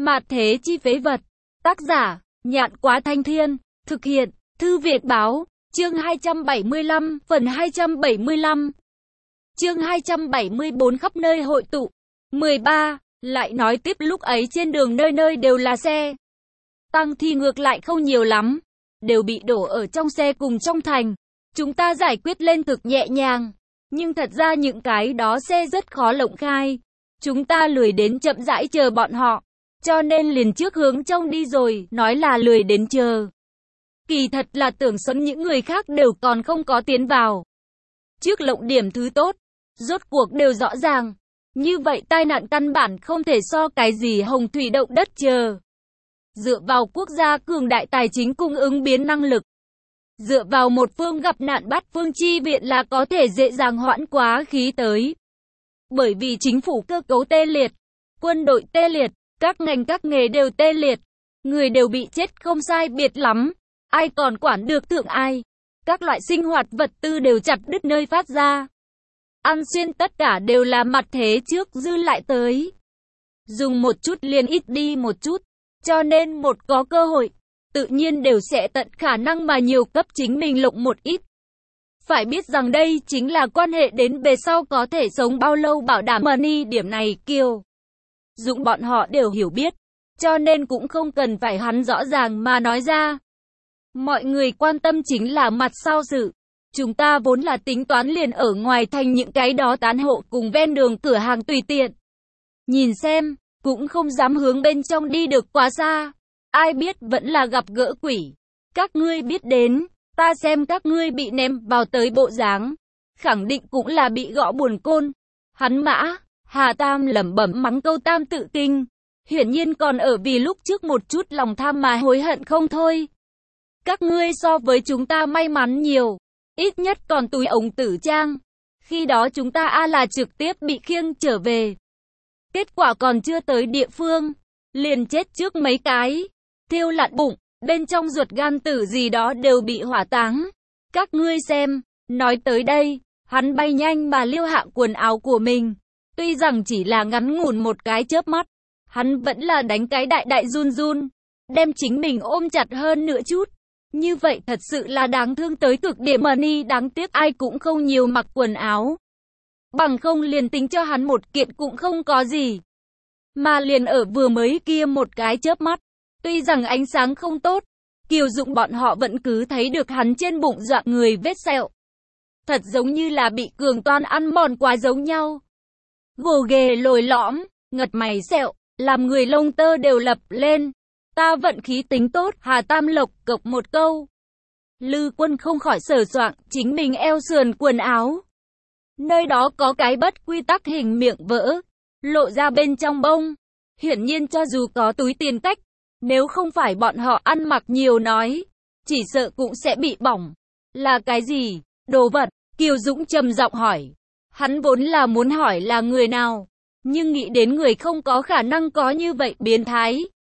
Mạt thế chi phế vật. Tác giả, Nhạn Quá Thanh Thiên. Thực hiện, Thư Việt Báo. Chương 275, phần 275. Chương 274 khắp nơi hội tụ. 13. Lại nói tiếp lúc ấy trên đường nơi nơi đều là xe. Tăng thi ngược lại không nhiều lắm. Đều bị đổ ở trong xe cùng trong thành. Chúng ta giải quyết lên thực nhẹ nhàng. Nhưng thật ra những cái đó xe rất khó lộng khai. Chúng ta lười đến chậm rãi chờ bọn họ. Cho nên liền trước hướng trong đi rồi, nói là lười đến chờ. Kỳ thật là tưởng sẵn những người khác đều còn không có tiến vào. Trước lộng điểm thứ tốt, rốt cuộc đều rõ ràng. Như vậy tai nạn căn bản không thể so cái gì hồng thủy động đất chờ. Dựa vào quốc gia cường đại tài chính cung ứng biến năng lực. Dựa vào một phương gặp nạn bắt phương chi viện là có thể dễ dàng hoãn quá khí tới. Bởi vì chính phủ cơ cấu tê liệt, quân đội tê liệt, các ngành các nghề đều tê liệt. Người đều bị chết không sai biệt lắm. Ai còn quản được thượng ai. Các loại sinh hoạt vật tư đều chặt đứt nơi phát ra. Ăn xuyên tất cả đều là mặt thế trước dư lại tới. Dùng một chút liền ít đi một chút. Cho nên một có cơ hội, tự nhiên đều sẽ tận khả năng mà nhiều cấp chính mình lộng một ít. Phải biết rằng đây chính là quan hệ đến về sau có thể sống bao lâu bảo đảm money điểm này Kiều Dũng bọn họ đều hiểu biết. Cho nên cũng không cần phải hắn rõ ràng mà nói ra. Mọi người quan tâm chính là mặt sau sự. Chúng ta vốn là tính toán liền ở ngoài thành những cái đó tán hộ cùng ven đường cửa hàng tùy tiện. Nhìn xem, cũng không dám hướng bên trong đi được quá xa. Ai biết vẫn là gặp gỡ quỷ. Các ngươi biết đến, ta xem các ngươi bị ném vào tới bộ dáng. Khẳng định cũng là bị gõ buồn côn. Hắn mã, Hà Tam lẩm bẩm mắng câu tam tự kinh. Hiển nhiên còn ở vì lúc trước một chút lòng tham mà hối hận không thôi. Các ngươi so với chúng ta may mắn nhiều. Ít nhất còn túi ống tử trang. Khi đó chúng ta là trực tiếp bị khiêng trở về. Kết quả còn chưa tới địa phương. Liền chết trước mấy cái. Thiêu lạn bụng, bên trong ruột gan tử gì đó đều bị hỏa táng. Các ngươi xem, nói tới đây, hắn bay nhanh mà liêu hạ quần áo của mình. Tuy rằng chỉ là ngắn ngủn một cái chớp mắt. Hắn vẫn là đánh cái đại đại run run. Đem chính mình ôm chặt hơn nữa chút. Như vậy thật sự là đáng thương tới cực điểm money, đáng tiếc ai cũng không nhiều mặc quần áo. Bằng không liền tính cho hắn một kiện cũng không có gì. Mà liền ở vừa mới kia một cái chớp mắt. Tuy rằng ánh sáng không tốt, Kiều Dũng bọn họ vẫn cứ thấy được hắn trên bụng dọa người vết sẹo. Thật giống như là bị cường toan ăn mòn quá giống nhau. Gồ ghề lồi lõm, ngật mày sẹo, làm người lông tơ đều lập lên. Ta vận khí tính tốt, Hà Tam lộc cộc một câu. Lư Quân không khỏi sờ soạng chính mình eo sườn quần áo. Nơi đó có cái bất quy tắc hình miệng vỡ, lộ ra bên trong bông. Hiển nhiên cho dù có túi tiền cách, nếu không phải bọn họ ăn mặc nhiều nói, chỉ sợ cũng sẽ bị bỏng. Là cái gì? Đồ vật? Kiều Dũng trầm giọng hỏi. Hắn vốn là muốn hỏi là người nào, nhưng nghĩ đến người không có khả năng có như vậy biến thái.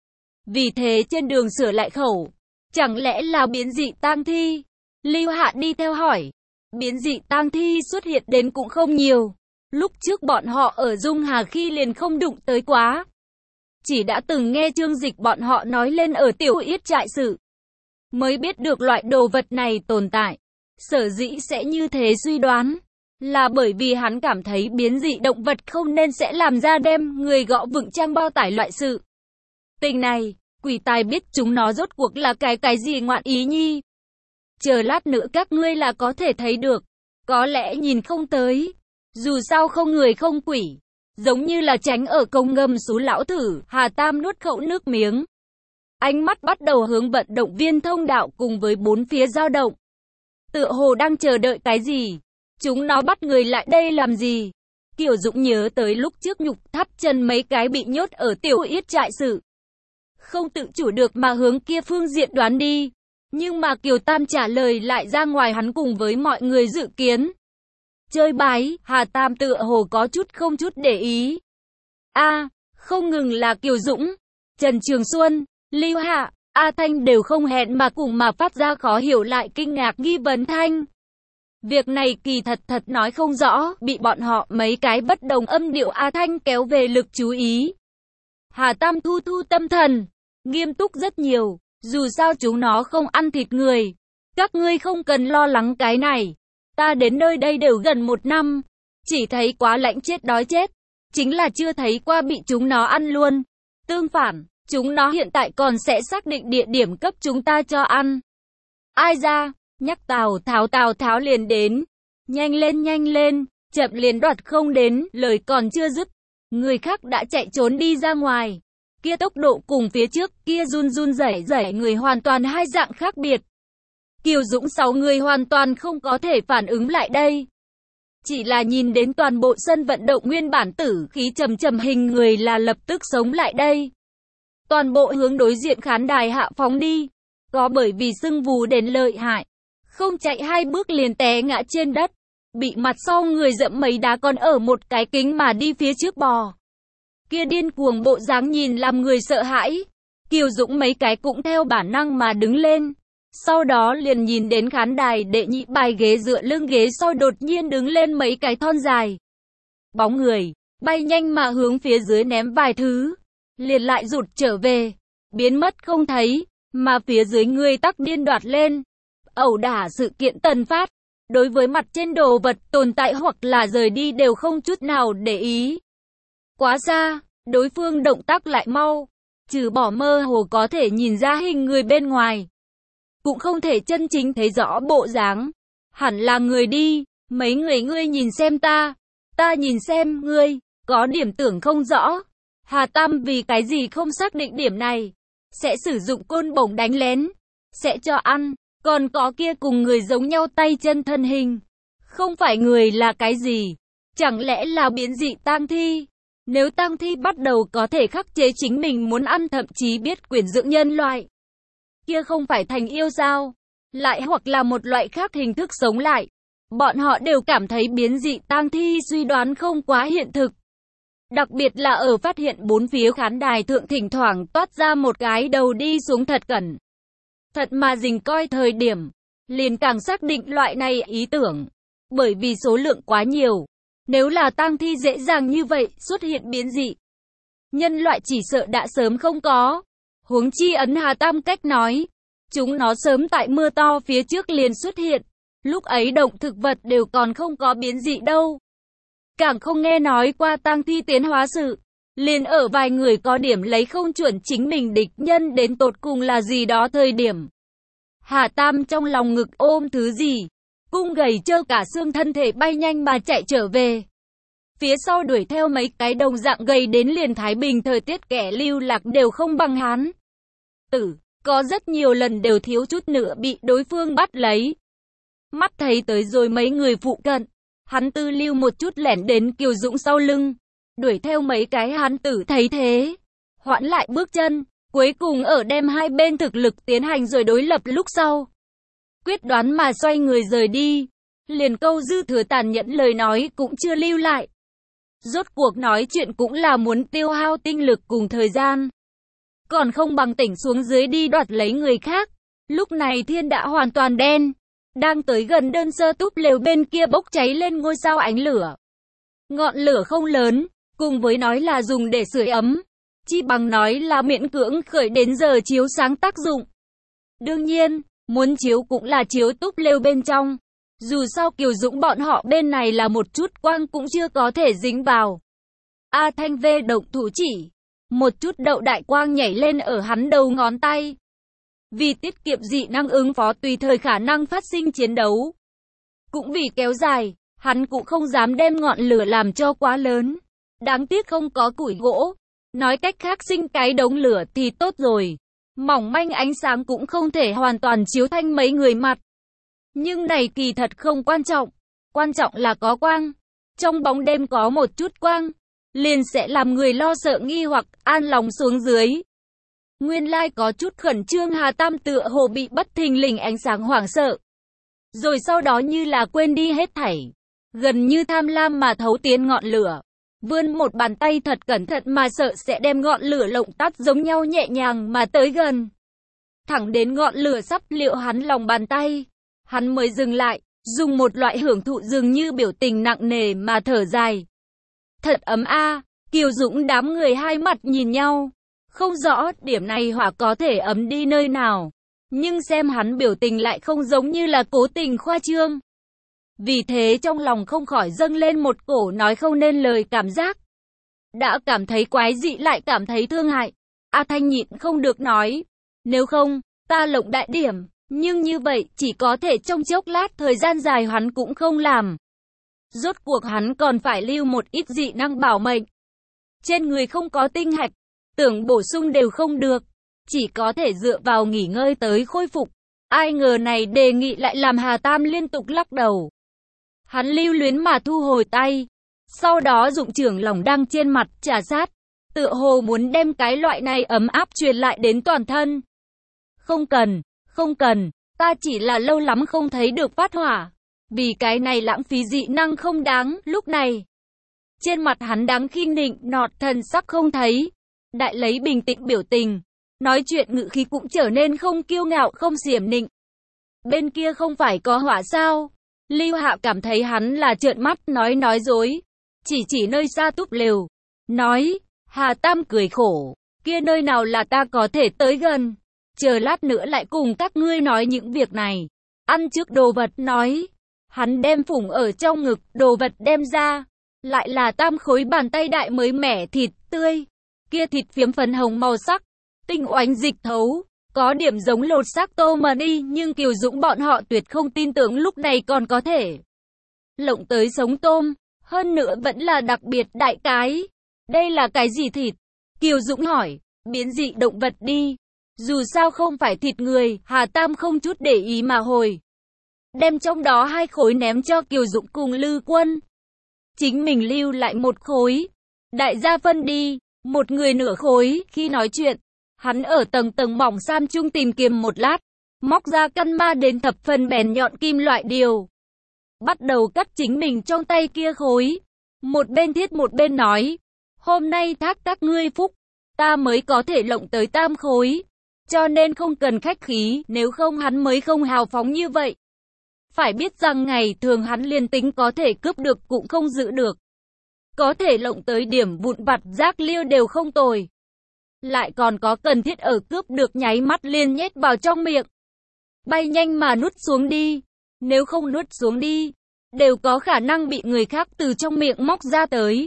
Vì thế trên đường sửa lại khẩu. Chẳng lẽ là biến dị tang thi? Lưu Hạ đi theo hỏi. Biến dị tang thi xuất hiện đến cũng không nhiều. Lúc trước bọn họ ở Dung Hà khi liền không đụng tới quá. Chỉ đã từng nghe Trương Dịch bọn họ nói lên ở Tiểu Yết trại sự. Mới biết được loại đồ vật này tồn tại. Sở dĩ sẽ như thế suy đoán. Là bởi vì hắn cảm thấy biến dị động vật không nên sẽ làm ra đem người gõ vựng trang bao tải loại sự. Tình này, quỷ tài biết chúng nó rốt cuộc là cái gì ngoạn ý nhi. Chờ lát nữa các ngươi là có thể thấy được. Có lẽ nhìn không tới. Dù sao không người không quỷ. Giống như là tránh ở công ngâm số lão thử. Hà Tam nuốt khẩu nước miếng. Ánh mắt bắt đầu hướng vận động viên thông đạo cùng với bốn phía dao động. Tựa hồ đang chờ đợi cái gì. Chúng nó bắt người lại đây làm gì. Kiều Dũng nhớ tới lúc trước nhục thắp chân mấy cái bị nhốt ở Tiểu Yết trại sự. Không tự chủ được mà hướng kia phương diện đoán đi. Nhưng mà Kiều Tam trả lời lại ra ngoài hắn cùng với mọi người dự kiến. Chơi bái, Hà Tam tựa hồ có chút không chút để ý. Không ngừng là Kiều Dũng, Trần Trường Xuân, Lưu Hạ, A Thanh đều không hẹn mà cùng mà phát ra khó hiểu lại kinh ngạc nghi vấn thanh. Việc này kỳ thật nói không rõ, bị bọn họ mấy cái bất đồng âm điệu A Thanh kéo về lực chú ý. Hà Tam thu thu tâm thần, nghiêm túc rất nhiều, dù sao chúng nó không ăn thịt người. Các ngươi không cần lo lắng cái này. Ta đến nơi đây đều gần 1 năm, chỉ thấy quá lạnh chết đói chết, chính là chưa thấy qua bị chúng nó ăn luôn. Tương phản, chúng nó hiện tại còn sẽ xác định địa điểm cấp chúng ta cho ăn. Ai ra, nhắc Tào Tháo liền đến. Nhanh lên, chậm liền đoạt không đến, lời còn chưa dứt. Người khác đã chạy trốn đi ra ngoài. Kia tốc độ cùng phía trước, kia run rẩy người hoàn toàn hai dạng khác biệt. Kiều Dũng 6 người hoàn toàn không có thể phản ứng lại đây. Chỉ là nhìn đến toàn bộ sân vận động nguyên bản tử khí trầm hình người là lập tức sống lại đây. Toàn bộ hướng đối diện khán đài hạ phóng đi. Có bởi vì sưng vù đến lợi hại, không chạy 2 bước liền té ngã trên đất. Bị mặt sau người dẫm mấy đá còn ở một cái kính mà đi phía trước bò. Kia điên cuồng bộ dáng nhìn làm người sợ hãi. Kiều Dũng mấy cái cũng theo bản năng mà đứng lên. Sau đó liền nhìn đến khán đài đệ nhị bài ghế dựa lưng ghế sau đột nhiên đứng lên mấy cái thon dài. Bóng người, bay nhanh mà hướng phía dưới ném vài thứ. Liền lại rụt trở về, biến mất không thấy, mà phía dưới người tắc điên đoạt lên. Ẩu đả sự kiện tần phát. Đối với mặt trên đồ vật tồn tại hoặc là rời đi đều không chút nào để ý. Quá xa, đối phương động tác lại mau, trừ bỏ mơ hồ có thể nhìn ra hình người bên ngoài. Cũng không thể chân chính thấy rõ bộ dáng. Hẳn là người đi, mấy người ngươi nhìn xem ta nhìn xem ngươi, có điểm tưởng không rõ. Hà Tam vì cái gì không xác định điểm này, sẽ sử dụng côn bổng đánh lén, sẽ cho ăn. Còn có kia cùng người giống nhau tay chân thân hình. Không phải người là cái gì? Chẳng lẽ là biến dị tang thi? Nếu tang thi bắt đầu có thể khắc chế chính mình muốn ăn thậm chí biết quyển dưỡng nhân loại. Kia không phải thành yêu sao? Lại hoặc là một loại khác hình thức sống lại. Bọn họ đều cảm thấy biến dị tang thi suy đoán không quá hiện thực. Đặc biệt là ở phát hiện bốn phía khán đài thượng thỉnh thoảng toát ra một cái đầu đi xuống thật cẩn. Thật mà dình coi thời điểm, liền càng xác định loại này ý tưởng. Bởi vì số lượng quá nhiều, nếu là tang thi dễ dàng như vậy xuất hiện biến dị, nhân loại chỉ sợ đã sớm không có. Huống chi ấn Hà Tam cách nói, chúng nó sớm tại mưa to phía trước liền xuất hiện, lúc ấy động thực vật đều còn không có biến dị đâu. Càng không nghe nói qua tang thi tiến hóa sự. Liền ở vài người có điểm lấy không chuẩn chính mình địch nhân đến tột cùng là gì đó thời điểm. Hà Tam trong lòng ngực ôm thứ gì, cung gầy trơ cả xương thân thể bay nhanh mà chạy trở về. Phía sau đuổi theo mấy cái đồng dạng gầy đến liền Thái Bình thời tiết kẻ lưu lạc đều không bằng hắn. Có rất nhiều lần đều thiếu chút nữa bị đối phương bắt lấy. Mắt thấy tới rồi mấy người phụ cận, hắn tư lưu một chút lẻn đến Kiều Dũng sau lưng. Đuổi theo mấy cái hán tử thấy thế, hoãn lại bước chân, cuối cùng ở đem hai bên thực lực tiến hành rồi đối lập lúc sau. Quyết đoán mà xoay người rời đi, liền câu dư thừa tàn nhẫn lời nói cũng chưa lưu lại. Rốt cuộc nói chuyện cũng là muốn tiêu hao tinh lực cùng thời gian. Còn không bằng tỉnh xuống dưới đi đoạt lấy người khác. Lúc này thiên đã hoàn toàn đen, đang tới gần đơn sơ túp lều bên kia bốc cháy lên ngôi sao ánh lửa. Ngọn lửa không lớn, cùng với nói là dùng để sưởi ấm, chi bằng nói là miễn cưỡng khởi đến giờ chiếu sáng tác dụng. Đương nhiên, muốn chiếu cũng là chiếu túp lều bên trong. Dù sao Kiều Dũng bọn họ bên này là một chút quang cũng chưa có thể dính vào. A Thanh V động thủ chỉ, một chút đậu đại quang nhảy lên ở hắn đầu ngón tay. Vì tiết kiệm dị năng ứng phó tùy thời khả năng phát sinh chiến đấu. Cũng vì kéo dài, hắn cũng không dám đem ngọn lửa làm cho quá lớn. Đáng tiếc không có củi gỗ. Nói cách khác sinh cái đống lửa thì tốt rồi. Mỏng manh ánh sáng cũng không thể hoàn toàn chiếu thanh mấy người mặt. Nhưng này kỳ thật không quan trọng. Quan trọng là có quang. Trong bóng đêm có một chút quang, liền sẽ làm người lo sợ nghi hoặc an lòng xuống dưới. Nguyên lai có chút khẩn trương Hà Tam tựa hồ bị bất thình lình ánh sáng hoảng sợ. Rồi sau đó như là quên đi hết thảy. Gần như tham lam mà thấu tiến ngọn lửa. Vươn một bàn tay thật cẩn thận mà sợ sẽ đem ngọn lửa lộng tắt giống nhau nhẹ nhàng mà tới gần. Thẳng đến ngọn lửa sắp liệu hắn lòng bàn tay. Hắn mới dừng lại, dùng một loại hưởng thụ dường như biểu tình nặng nề mà thở dài. Thật ấm a, Kiều Dũng đám người hai mặt nhìn nhau. Không rõ điểm này hỏa có thể ấm đi nơi nào. Nhưng xem hắn biểu tình lại không giống như là cố tình khoa trương. Vì thế trong lòng không khỏi dâng lên một cổ nói không nên lời cảm giác. Đã cảm thấy quái dị lại cảm thấy thương hại. A Thanh nhịn không được nói. Nếu không, ta lộng đại điểm. Nhưng như vậy chỉ có thể trong chốc lát, thời gian dài hắn cũng không làm. Rốt cuộc hắn còn phải lưu một ít dị năng bảo mệnh. Trên người không có tinh hạch, tưởng bổ sung đều không được. Chỉ có thể dựa vào nghỉ ngơi tới khôi phục. Ai ngờ này đề nghị lại làm Hà Tam liên tục lắc đầu. Hắn lưu luyến mà thu hồi tay. Sau đó dụng trưởng lòng đang trên mặt trà sát. Tựa hồ muốn đem cái loại này ấm áp truyền lại đến toàn thân. Không cần, ta chỉ là lâu lắm không thấy được phát hỏa. Vì cái này lãng phí dị năng không đáng. Lúc này, trên mặt hắn đáng khinh nịnh nọt, thần sắc không thấy. Đại lấy bình tĩnh biểu tình. Nói chuyện ngữ khí cũng trở nên không kiêu ngạo không xiểm nịnh. Bên kia không phải có hỏa sao? Lưu Hạ cảm thấy hắn là trợn mắt nói dối. Chỉ nơi xa túp lều. Nói, Hà Tam cười khổ. Kia nơi nào là ta có thể tới gần. Chờ lát nữa lại cùng các ngươi nói những việc này. Ăn trước đồ vật nói. Hắn đem phủng ở trong ngực, đồ vật đem ra. Lại là 3 khối bàn tay đại mới mẻ thịt tươi. Kia thịt phiếm phấn hồng màu sắc. Tinh oánh dịch thấu. Có điểm giống lột xác tô mà đi, nhưng Kiều Dũng bọn họ tuyệt không tin tưởng lúc này còn có thể lộng tới sống tôm. Hơn nữa vẫn là đặc biệt đại cái. Đây là cái gì thịt? Kiều Dũng hỏi. Biến dị động vật đi. Dù sao không phải thịt người. Hà Tam không chút để ý mà hồi. Đem trong đó 2 khối ném cho Kiều Dũng cùng Lư Quân. Chính mình lưu lại 1 khối. Đại gia phân đi. Một người nửa khối. Khi nói chuyện, hắn ở tầng mỏng sam chung tìm kiếm một lát. Móc ra căn ma đến thập phần bén nhọn kim loại điều. Bắt đầu cắt chính mình trong tay kia khối. Một bên thiết một bên nói. Hôm nay thác các ngươi phúc. Ta mới có thể lộng tới 3 khối. Cho nên không cần khách khí, nếu không hắn mới không hào phóng như vậy. Phải biết rằng ngày thường hắn liền tính có thể cướp được cũng không giữ được. Có thể lộng tới điểm vụn vặt rác liêu đều không tồi. Lại còn có cần thiết ở cướp được nháy mắt liền nhét vào trong miệng. Bay nhanh mà nuốt xuống đi. Nếu không nuốt xuống đi, đều có khả năng bị người khác từ trong miệng móc ra tới.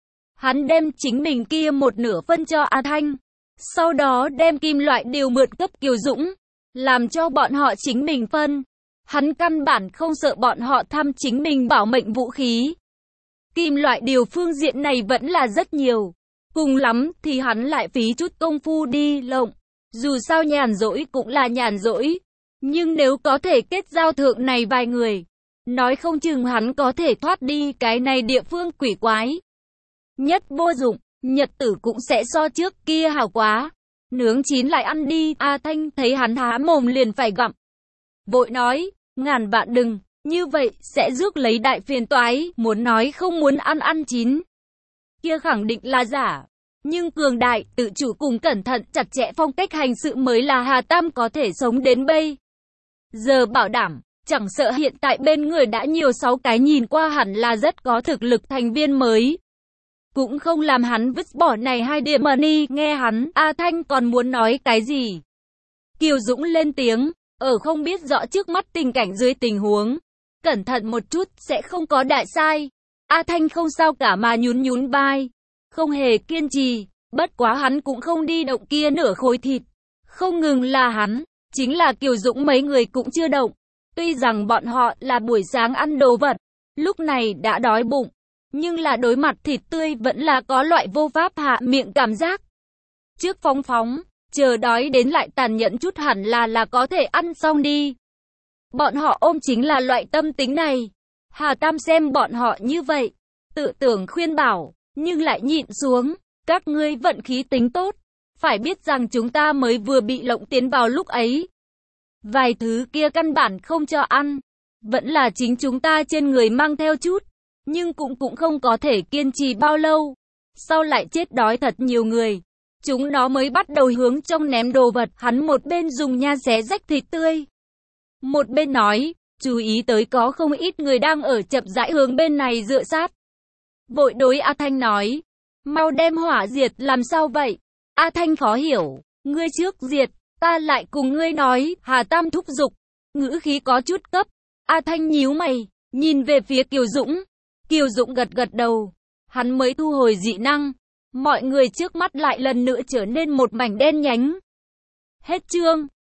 Hắn đem chính mình kia một nửa phân cho A Thanh. Sau đó đem kim loại điều mượn cấp Kiều Dũng. Làm cho bọn họ chính mình phân. Hắn căn bản không sợ bọn họ thăm chính mình bảo mệnh vũ khí. Kim loại điều phương diện này vẫn là rất nhiều. Cùng lắm thì hắn lại phí chút công phu đi lộng. Dù sao nhàn rỗi cũng là nhàn rỗi. Nhưng nếu có thể kết giao thượng này vài người, nói không chừng hắn có thể thoát đi cái này địa phương quỷ quái. Nhất vô dụng, nhật tử cũng sẽ so trước kia hảo quá. Nướng chín lại ăn đi. A Thanh thấy hắn há mồm liền phải gặm. Vội nói, ngàn vạn đừng, như vậy sẽ rước lấy đại phiền toái. Muốn nói không muốn ăn chín. Kia khẳng định là giả. Nhưng cường đại, tự chủ cùng cẩn thận chặt chẽ phong cách hành sự mới là Hà Tam có thể sống đến bây giờ bảo đảm. Chẳng sợ hiện tại bên người đã nhiều 6 cái nhìn qua hẳn là rất có thực lực thành viên mới. Cũng không làm hắn vứt bỏ này 2 điểm money. Nghe hắn, A Thanh còn muốn nói cái gì. Kiều Dũng lên tiếng, ở không biết rõ trước mắt tình cảnh dưới tình huống. Cẩn thận một chút sẽ không có đại sai. A Thanh không sao cả mà nhún vai. Không hề kiên trì, bất quá hắn cũng không đi động kia nửa khối thịt. Không ngừng là hắn, chính là Kiều Dũng mấy người cũng chưa động. Tuy rằng bọn họ là buổi sáng ăn đồ vật, lúc này đã đói bụng. Nhưng là đối mặt thịt tươi vẫn là có loại vô pháp hạ miệng cảm giác. Trước phóng, chờ đói đến lại tàn nhẫn chút hẳn là có thể ăn xong đi. Bọn họ ôm chính là loại tâm tính này. Hà Tam xem bọn họ như vậy, tự tưởng khuyên bảo, nhưng lại nhịn xuống. Các ngươi vận khí tính tốt, phải biết rằng chúng ta mới vừa bị lộng tiến vào lúc ấy. Vài thứ kia căn bản không cho ăn, vẫn là chính chúng ta trên người mang theo chút. Nhưng cũng không có thể kiên trì bao lâu. Sau lại chết đói thật nhiều người. Chúng nó mới bắt đầu hướng trong ném đồ vật. Hắn một bên dùng nha xé rách thịt tươi, một bên nói, chú ý tới có không ít người đang ở chậm rãi hướng bên này dựa sát. Vội đối A Thanh nói, Mau đem hỏa diệt, làm sao vậy? A Thanh khó hiểu, ngươi trước diệt, ta lại cùng ngươi nói, Hà Tam thúc giục, ngữ khí có chút cấp. A Thanh nhíu mày, nhìn về phía Kiều Dũng. Kiều Dũng gật gật đầu, hắn mới thu hồi dị năng. Mọi người trước mắt lại lần nữa trở nên một mảnh đen nhánh. Hết chương.